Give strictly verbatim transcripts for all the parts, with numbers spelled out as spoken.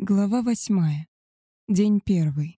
Глава восьмая. День первый.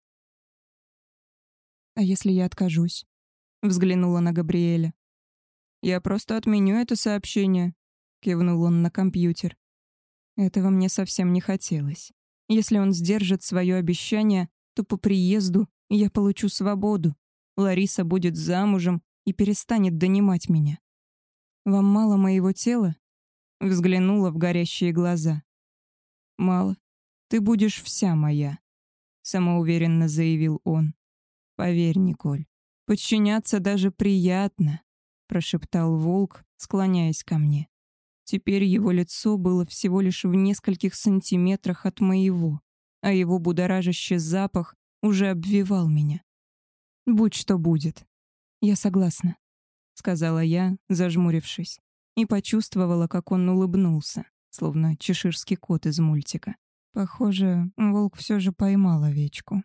«А если я откажусь?» — взглянула на Габриэля. «Я просто отменю это сообщение», — кивнул он на компьютер. Этого мне совсем не хотелось. Если он сдержит свое обещание, то по приезду я получу свободу. Лариса будет замужем и перестанет донимать меня. «Вам мало моего тела?» — взглянула в горящие глаза. «Мало. Ты будешь вся моя», — самоуверенно заявил он. «Поверь, Николь, подчиняться даже приятно», — прошептал волк, склоняясь ко мне. Теперь его лицо было всего лишь в нескольких сантиметрах от моего, а его будоражащий запах уже обвевал меня. «Будь что будет. Я согласна», — сказала я, зажмурившись, и почувствовала, как он улыбнулся, словно чеширский кот из мультика. Похоже, волк все же поймал овечку.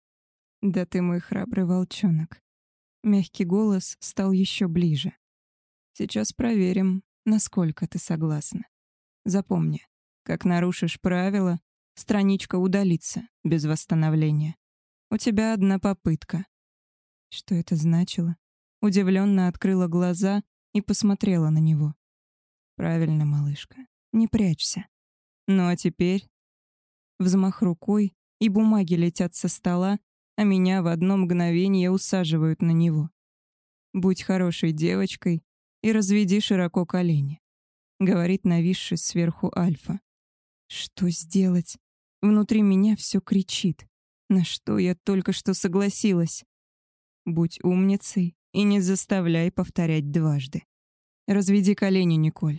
«Да ты мой храбрый волчонок». Мягкий голос стал еще ближе. «Сейчас проверим, насколько ты согласна. Запомни, как нарушишь правила, страничка удалится без восстановления. У тебя одна попытка». Что это значило? Удивленно открыла глаза и посмотрела на него. «Правильно, малышка, не прячься. Ну а теперь...» Взмах рукой, и бумаги летят со стола, а меня в одно мгновение усаживают на него. «Будь хорошей девочкой и разведи широко колени», — говорит нависший сверху Альфа. Что сделать? Внутри меня все кричит. На что я только что согласилась? Будь умницей и не заставляй повторять дважды. Разведи колени, Николь.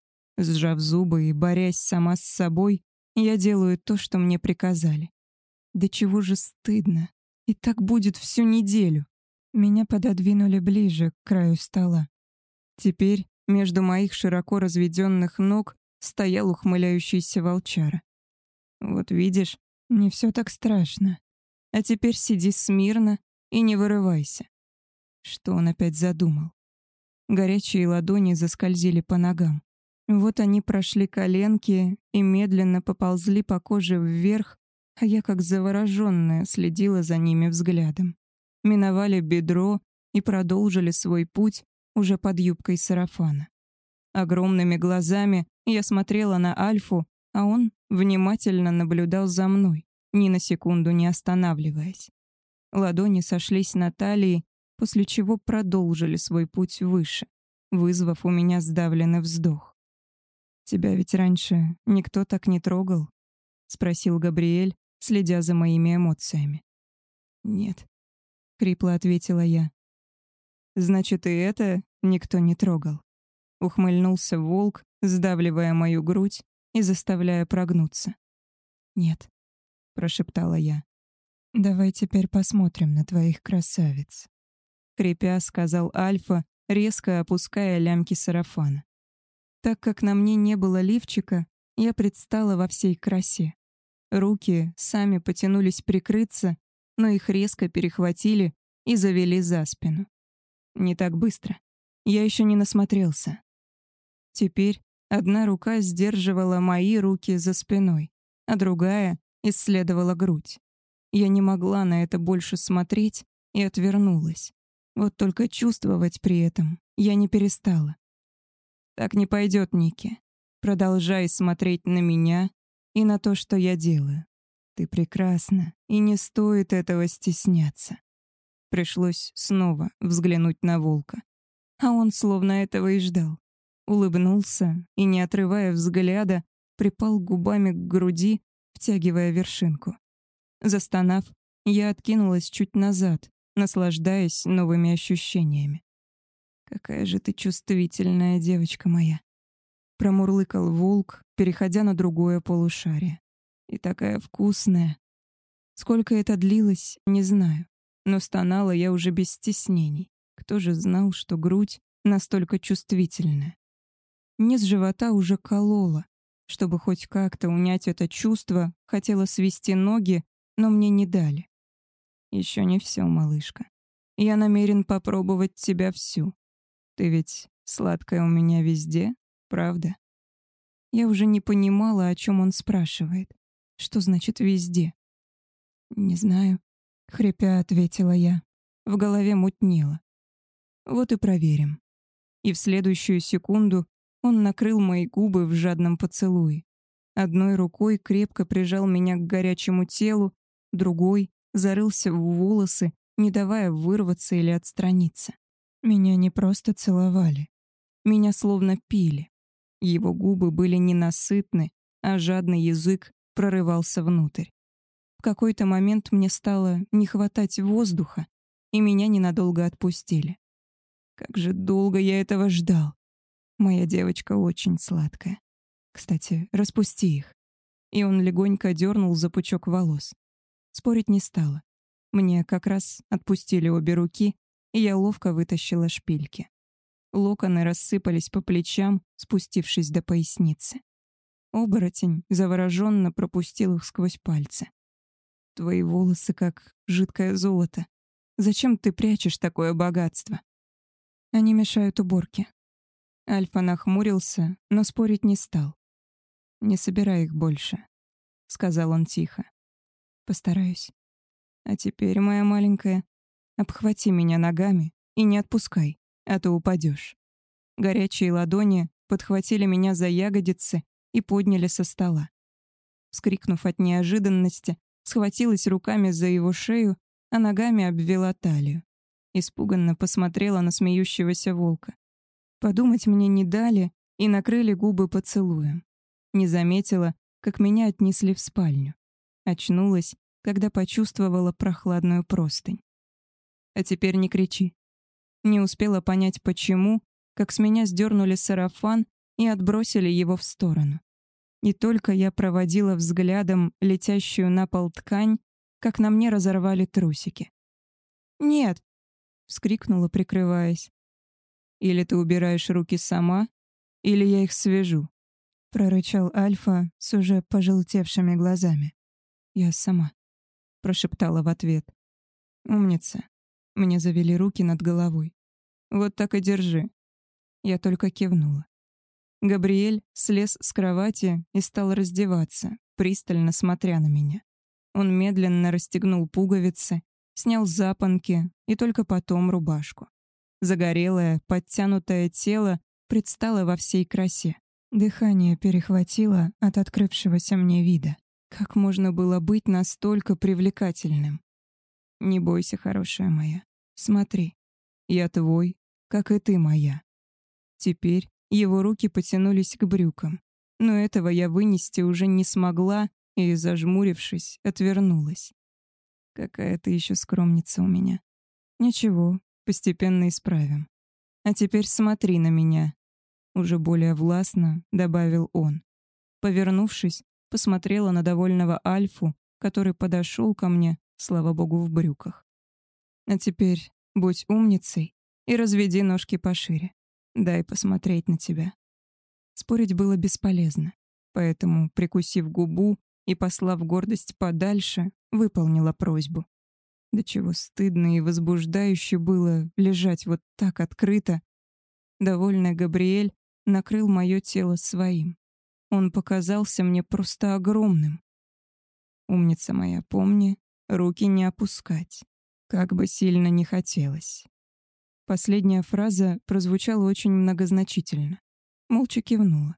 Сжав зубы и борясь сама с собой, я делаю то, что мне приказали. Да чего же стыдно. И так будет всю неделю. Меня пододвинули ближе к краю стола. Теперь между моих широко разведенных ног стоял ухмыляющийся волчара. Вот видишь, не все так страшно. А теперь сиди смирно и не вырывайся. Что он опять задумал? Горячие ладони заскользили по ногам. Вот они прошли коленки и медленно поползли по коже вверх, а я, как завороженная, следила за ними взглядом. Миновали бедро и продолжили свой путь уже под юбкой сарафана. Огромными глазами я смотрела на Альфу, а он внимательно наблюдал за мной, ни на секунду не останавливаясь. Ладони сошлись на талии, после чего продолжили свой путь выше, вызвав у меня сдавленный вздох. «Тебя ведь раньше никто так не трогал?» — спросил Габриэль, следя за моими эмоциями. «Нет», — хрипло ответила я. «Значит, и это никто не трогал». Ухмыльнулся волк, сдавливая мою грудь и заставляя прогнуться. «Нет», — прошептала я. «Давай теперь посмотрим на твоих красавиц», — хрипя сказал Альфа, резко опуская лямки сарафана. Так как на мне не было лифчика, я предстала во всей красе. Руки сами потянулись прикрыться, но их резко перехватили и завели за спину. Не так быстро. Я еще не насмотрелся. Теперь одна рука сдерживала мои руки за спиной, а другая исследовала грудь. Я не могла на это больше смотреть и отвернулась. Вот только чувствовать при этом я не перестала. «Так не пойдет, Ники. Продолжай смотреть на меня и на то, что я делаю. Ты прекрасна, и не стоит этого стесняться». Пришлось снова взглянуть на волка. А он словно этого и ждал. Улыбнулся и, не отрывая взгляда, припал губами к груди, втягивая вершинку. Застонав, я откинулась чуть назад, наслаждаясь новыми ощущениями. «Какая же ты чувствительная девочка моя!» Промурлыкал волк, переходя на другое полушарие. «И такая вкусная!» Сколько это длилось, не знаю, но стонала я уже без стеснений. Кто же знал, что грудь настолько чувствительная? Низ живота уже кололо. Чтобы хоть как-то унять это чувство, хотела свести ноги, но мне не дали. «Еще не все, малышка. Я намерен попробовать тебя всю. Ты ведь сладкая у меня везде, правда?» Я уже не понимала, о чем он спрашивает. Что значит «везде»? «Не знаю», — хрипя ответила я. В голове мутнело. Вот и проверим. И в следующую секунду он накрыл мои губы в жадном поцелуе. Одной рукой крепко прижал меня к горячему телу, другой зарылся в волосы, не давая вырваться или отстраниться. Меня не просто целовали. Меня словно пили. Его губы были ненасытны, а жадный язык прорывался внутрь. В какой-то момент мне стало не хватать воздуха, и меня ненадолго отпустили. Как же долго я этого ждал. Моя девочка очень сладкая. Кстати, распусти их. И он легонько дернул за пучок волос. Спорить не стала. Мне как раз отпустили обе руки, и я ловко вытащила шпильки. Локоны рассыпались по плечам, спустившись до поясницы. Оборотень завороженно пропустил их сквозь пальцы. Твои волосы как жидкое золото. Зачем ты прячешь такое богатство? Они мешают уборке. Альфа нахмурился, но спорить не стал. «Не собирай их больше», — сказал он тихо. «Постараюсь. А теперь, моя маленькая, обхвати меня ногами и не отпускай, а то упадешь». Горячие ладони подхватили меня за ягодицы и подняли со стола. Вскрикнув от неожиданности, схватилась руками за его шею, а ногами обвела талию. Испуганно посмотрела на смеющегося волка. Подумать мне не дали и накрыли губы поцелуем. Не заметила, как меня отнесли в спальню. Очнулась, когда почувствовала прохладную простынь. А теперь не кричи. Не успела понять, почему, как с меня сдернули сарафан и отбросили его в сторону. И только я проводила взглядом летящую на пол ткань, как на мне разорвали трусики. «Нет!» — вскрикнула, прикрываясь. «Или ты убираешь руки сама, или я их свяжу», — прорычал Альфа с уже пожелтевшими глазами. «Я сама», — прошептала в ответ. «Умница». Мне завели руки над головой. «Вот так и держи». Я только кивнула. Габриэль слез с кровати и стал раздеваться, пристально смотря на меня. Он медленно расстегнул пуговицы, снял запонки и только потом рубашку. Загорелое, подтянутое тело предстало во всей красе. Дыхание перехватило от открывшегося мне вида. Как можно было быть настолько привлекательным? Не бойся, хорошая моя. Смотри, я твой, как и ты моя. Теперь его руки потянулись к брюкам, но этого я вынести уже не смогла и, зажмурившись, отвернулась. Какая ты еще скромница у меня. Ничего, постепенно исправим. А теперь смотри на меня. Уже более властно добавил он. Повернувшись, посмотрела на довольного Альфу, который подошел ко мне, слава богу, в брюках. А теперь будь умницей и разведи ножки пошире. Дай посмотреть на тебя. Спорить было бесполезно, поэтому, прикусив губу и послав гордость подальше, выполнила просьбу. До чего стыдно и возбуждающе было лежать вот так открыто. Довольный Габриэль накрыл мое тело своим. Он показался мне просто огромным. Умница моя, помни, руки не опускать, как бы сильно не хотелось. Последняя фраза прозвучала очень многозначительно. Молча кивнула.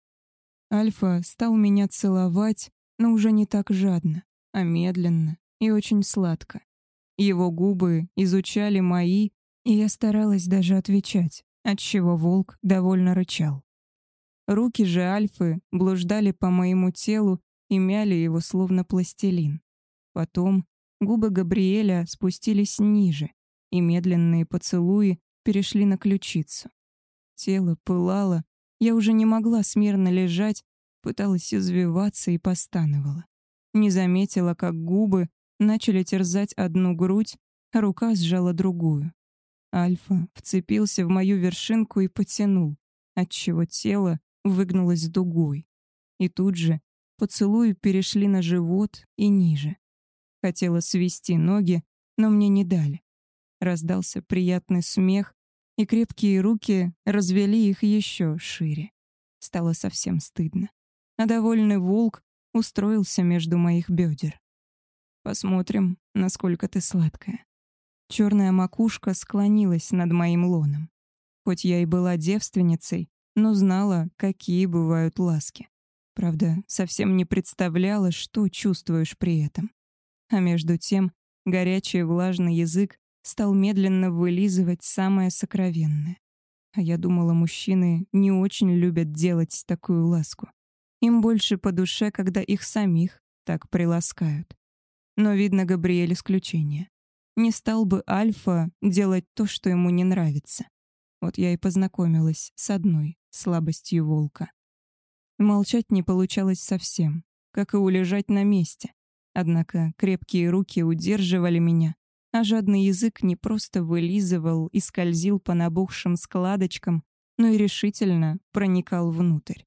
Альфа стал меня целовать, но уже не так жадно, а медленно и очень сладко. Его губы изучали мои, и я старалась даже отвечать, отчего волк довольно рычал. Руки же Альфы блуждали по моему телу и мяли его словно пластилин. Потом губы Габриэля спустились ниже, и медленные поцелуи перешли на ключицу. Тело пылало, я уже не могла смирно лежать, пыталась извиваться и постановала. Не заметила, как губы начали терзать одну грудь, а рука сжала другую. Альфа вцепился в мою вершинку и потянул, отчего тело выгнулось дугой. И тут же поцелуи перешли на живот и ниже. Хотела свести ноги, но мне не дали. Раздался приятный смех, и крепкие руки развели их еще шире. Стало совсем стыдно. А довольный волк устроился между моих бедер. Посмотрим, насколько ты сладкая. Черная макушка склонилась над моим лоном. Хоть я и была девственницей, но знала, какие бывают ласки. Правда, совсем не представляла, что чувствуешь при этом. А между тем, горячий влажный язык стал медленно вылизывать самое сокровенное. А я думала, мужчины не очень любят делать такую ласку. Им больше по душе, когда их самих так приласкают. Но, видно, Габриэль исключение. Не стал бы Альфа делать то, что ему не нравится. Вот я и познакомилась с одной слабостью волка. Молчать не получалось совсем, как и улежать на месте. Однако крепкие руки удерживали меня, а жадный язык не просто вылизывал и скользил по набухшим складочкам, но и решительно проникал внутрь.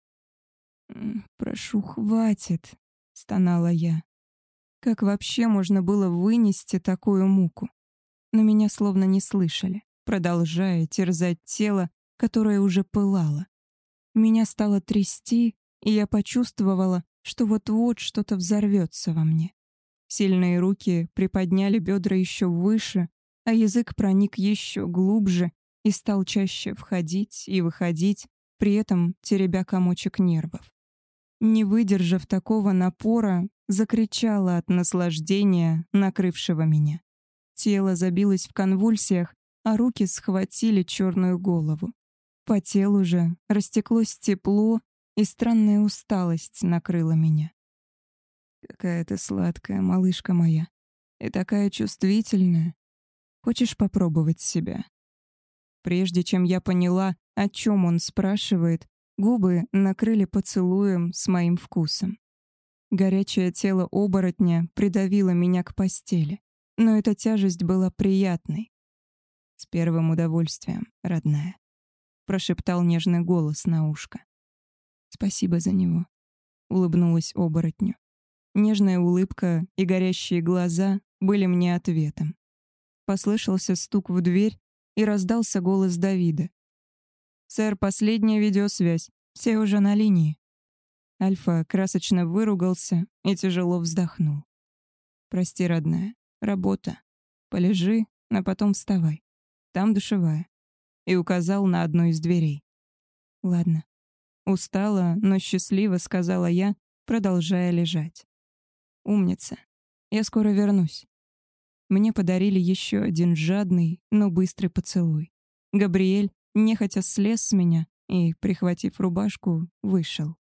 «Прошу, хватит», — стонала я. Как вообще можно было вынести такую муку? Но меня словно не слышали, продолжая терзать тело, которое уже пылало. Меня стало трясти, и я почувствовала, что вот-вот что-то взорвется во мне. Сильные руки приподняли бедра еще выше, а язык проник еще глубже и стал чаще входить и выходить, при этом теребя комочек нервов. Не выдержав такого напора, закричала от наслаждения, накрывшего меня. Тело забилось в конвульсиях, а руки схватили черную голову. По телу же растеклось тепло, и странная усталость накрыла меня. «Какая ты сладкая, малышка моя, и такая чувствительная. Хочешь попробовать себя?» Прежде чем я поняла, о чем он спрашивает, губы накрыли поцелуем с моим вкусом. Горячее тело оборотня придавило меня к постели, но эта тяжесть была приятной. «С первым удовольствием, родная», — прошептал нежный голос на ушко. «Спасибо за него», — улыбнулась оборотню. Нежная улыбка и горящие глаза были мне ответом. Послышался стук в дверь, и раздался голос Давида. «Сэр, последняя видеосвязь. Все уже на линии». Альфа красочно выругался и тяжело вздохнул. «Прости, родная. Работа. Полежи, а потом вставай. Там душевая». И указал на одну из дверей. «Ладно». Устала, но счастливо сказала я, продолжая лежать. «Умница. Я скоро вернусь». Мне подарили еще один жадный, но быстрый поцелуй. Габриэль нехотя слез с меня и, прихватив рубашку, вышел.